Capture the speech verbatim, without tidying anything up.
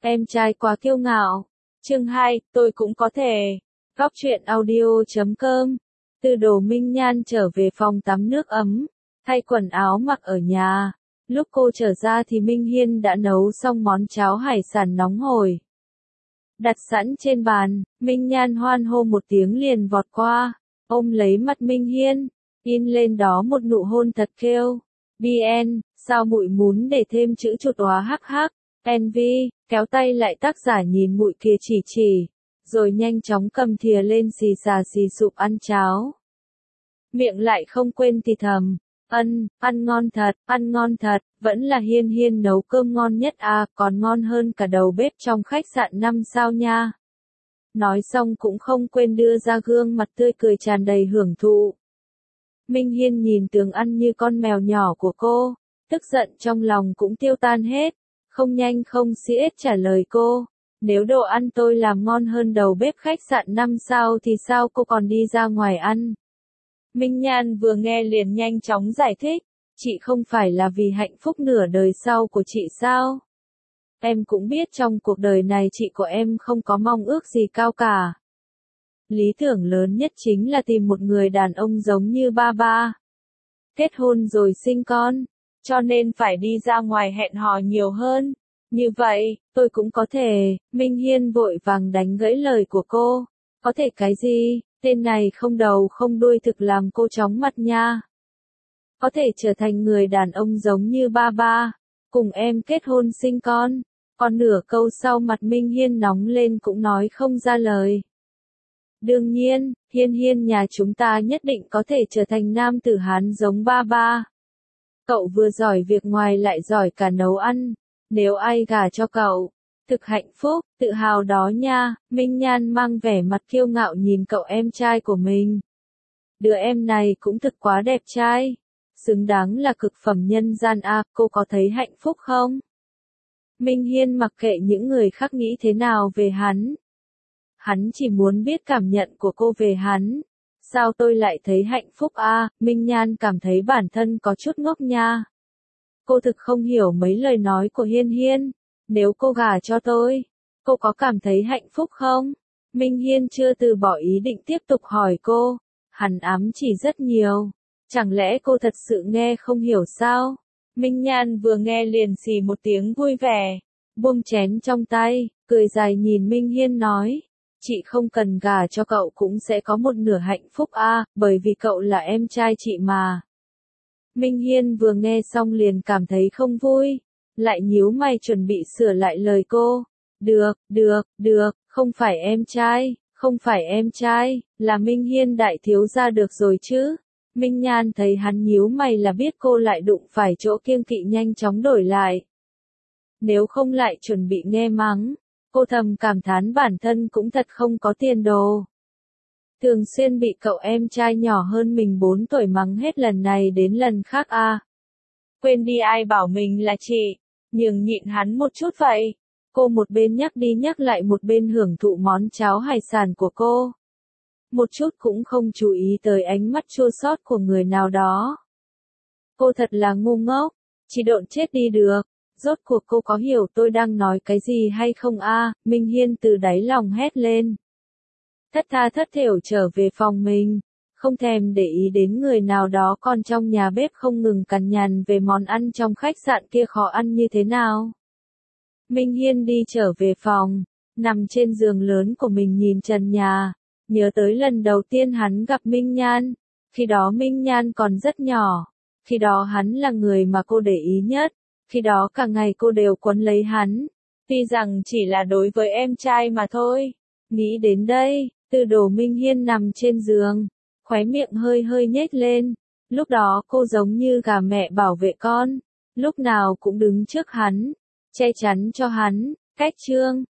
Em trai quá kiêu ngạo. Chương hai, tôi cũng có thể. Góc truyện audio chấm com. Từ Đồ Minh Nhan trở về phòng tắm nước ấm, thay quần áo mặc ở nhà. Lúc cô trở ra thì Minh Hiên đã nấu xong món cháo hải sản nóng hổi. Đặt sẵn trên bàn, Minh Nhan hoan hô một tiếng liền vọt qua, ôm lấy mặt Minh Hiên, in lên đó một nụ hôn thật kêu. bê en, sao muội muốn để thêm chữ chột hóa hắc hắc, en vê, kéo tay lại tác giả nhìn muội kia chỉ chỉ, rồi nhanh chóng cầm thìa lên xì xà xì sụp ăn cháo. Miệng lại không quên thì thầm, ân, ăn ngon thật, ăn ngon thật, vẫn là Hiên Hiên nấu cơm ngon nhất à, còn ngon hơn cả đầu bếp trong khách sạn năm sao nha. Nói xong cũng không quên đưa ra gương mặt tươi cười tràn đầy hưởng thụ. Minh Hiên nhìn Tường ăn như con mèo nhỏ của cô, tức giận trong lòng cũng tiêu tan hết, không nhanh không xiết trả lời cô, nếu đồ ăn tôi làm ngon hơn đầu bếp khách sạn năm sao thì sao cô còn đi ra ngoài ăn. Minh Nhan vừa nghe liền nhanh chóng giải thích, chị không phải là vì hạnh phúc nửa đời sau của chị sao? Em cũng biết trong cuộc đời này chị của em không có mong ước gì cao cả. Lý tưởng lớn nhất chính là tìm một người đàn ông giống như ba ba. Kết hôn rồi sinh con, cho nên phải đi ra ngoài hẹn hò nhiều hơn. Như vậy, tôi cũng có thể. Minh Hiên vội vàng đánh gãy lời của cô. Có thể cái gì, tên này không đầu không đuôi thực làm cô chóng mặt nha. Có thể trở thành người đàn ông giống như ba ba, cùng em kết hôn sinh con. Còn nửa câu sau mặt Minh Hiên nóng lên cũng nói không ra lời. Đương nhiên, Hiên Hiên nhà chúng ta nhất định có thể trở thành nam tử Hán giống ba ba. Cậu vừa giỏi việc ngoài lại giỏi cả nấu ăn, nếu ai gả cho cậu, thực hạnh phúc, tự hào đó nha. Minh Nhan mang vẻ mặt kiêu ngạo nhìn cậu em trai của mình. Đứa em này cũng thực quá đẹp trai, xứng đáng là cực phẩm nhân gian a, à, cô có thấy hạnh phúc không? Minh Hiên mặc kệ những người khác nghĩ thế nào về hắn. Hắn chỉ muốn biết cảm nhận của cô về hắn. Sao tôi lại thấy hạnh phúc a? À? Minh Nhan cảm thấy bản thân có chút ngốc nha. Cô thực không hiểu mấy lời nói của Hiên Hiên. Nếu cô gả cho tôi, cô có cảm thấy hạnh phúc không? Minh Hiên chưa từ bỏ ý định tiếp tục hỏi cô. Hắn ám chỉ rất nhiều. Chẳng lẽ cô thật sự nghe không hiểu sao? Minh Nhan vừa nghe liền xì một tiếng vui vẻ, buông chén trong tay, cười dài nhìn Minh Hiên nói. Chị không cần gả cho cậu cũng sẽ có một nửa hạnh phúc a, à, bởi vì cậu là em trai chị mà. Minh Hiên vừa nghe xong liền cảm thấy không vui, lại nhíu mày chuẩn bị sửa lại lời cô. Được, được, được, không phải em trai, không phải em trai, là Minh Hiên đại thiếu gia được rồi chứ. Minh Nhan thấy hắn nhíu mày là biết cô lại đụng phải chỗ kiêng kỵ nhanh chóng đổi lại. Nếu không lại chuẩn bị nghe mắng. Cô thầm cảm thán bản thân cũng thật không có tiền đồ. Thường xuyên bị cậu em trai nhỏ hơn mình bốn tuổi mắng hết lần này đến lần khác a. À. Quên đi ai bảo mình là chị, nhường nhịn hắn một chút vậy. Cô một bên nhắc đi nhắc lại một bên hưởng thụ món cháo hải sản của cô. Một chút cũng không chú ý tới ánh mắt chua xót của người nào đó. Cô thật là ngu ngốc, chỉ độn chết đi được. Rốt cuộc cô có hiểu tôi đang nói cái gì hay không a? À? Minh Hiên từ đáy lòng hét lên. Thất tha thất thểu trở về phòng mình, không thèm để ý đến người nào đó còn trong nhà bếp không ngừng cằn nhằn về món ăn trong khách sạn kia khó ăn như thế nào. Minh Hiên đi trở về phòng, nằm trên giường lớn của mình nhìn trần nhà, nhớ tới lần đầu tiên hắn gặp Minh Nhan, khi đó Minh Nhan còn rất nhỏ, khi đó hắn là người mà cô để ý nhất. Khi đó cả ngày cô đều quấn lấy hắn, tuy rằng chỉ là đối với em trai mà thôi. Nghĩ đến đây, Từ Đồ Minh Hiên nằm trên giường, khóe miệng hơi hơi nhếch lên. Lúc đó cô giống như gà mẹ bảo vệ con, lúc nào cũng đứng trước hắn, che chắn cho hắn. Cách chương